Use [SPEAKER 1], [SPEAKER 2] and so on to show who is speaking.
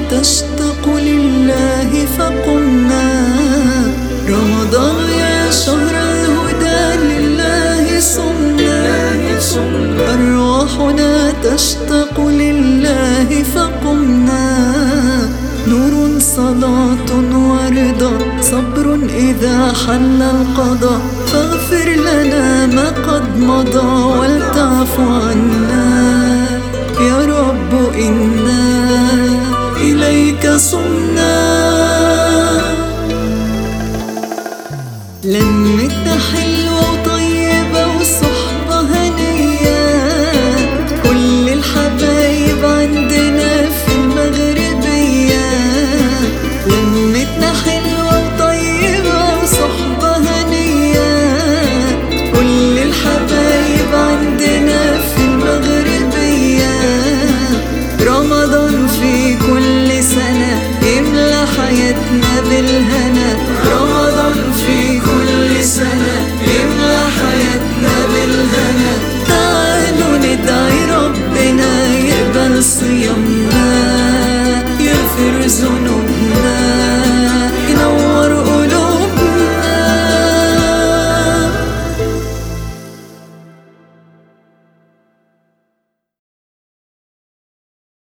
[SPEAKER 1] تشتاق لله فقمنا. رمضان يا شهر الهدى لله صمنا. أرواحنا تشتاق لله فقمنا. نور صلاة ورضا صبر إذا حل القضاء. فاغفر لنا ما قد مضى ولتعف عنا يا رب إنا إليك صمنا. لمتنا حلوة وطيبة وصحبة هنية. كل الحبايب عندنا في المغربية. لمتنا حلوة وطيبة وصحبة هنية. كل الحبايب عندنا في المغربية. رمضان في كل سنة يملى حياتنا بالهنا. رمضان في كل سنة يملى حياتنا بالهنا. تعالوا ندعي ربنا يقبل صيامنا.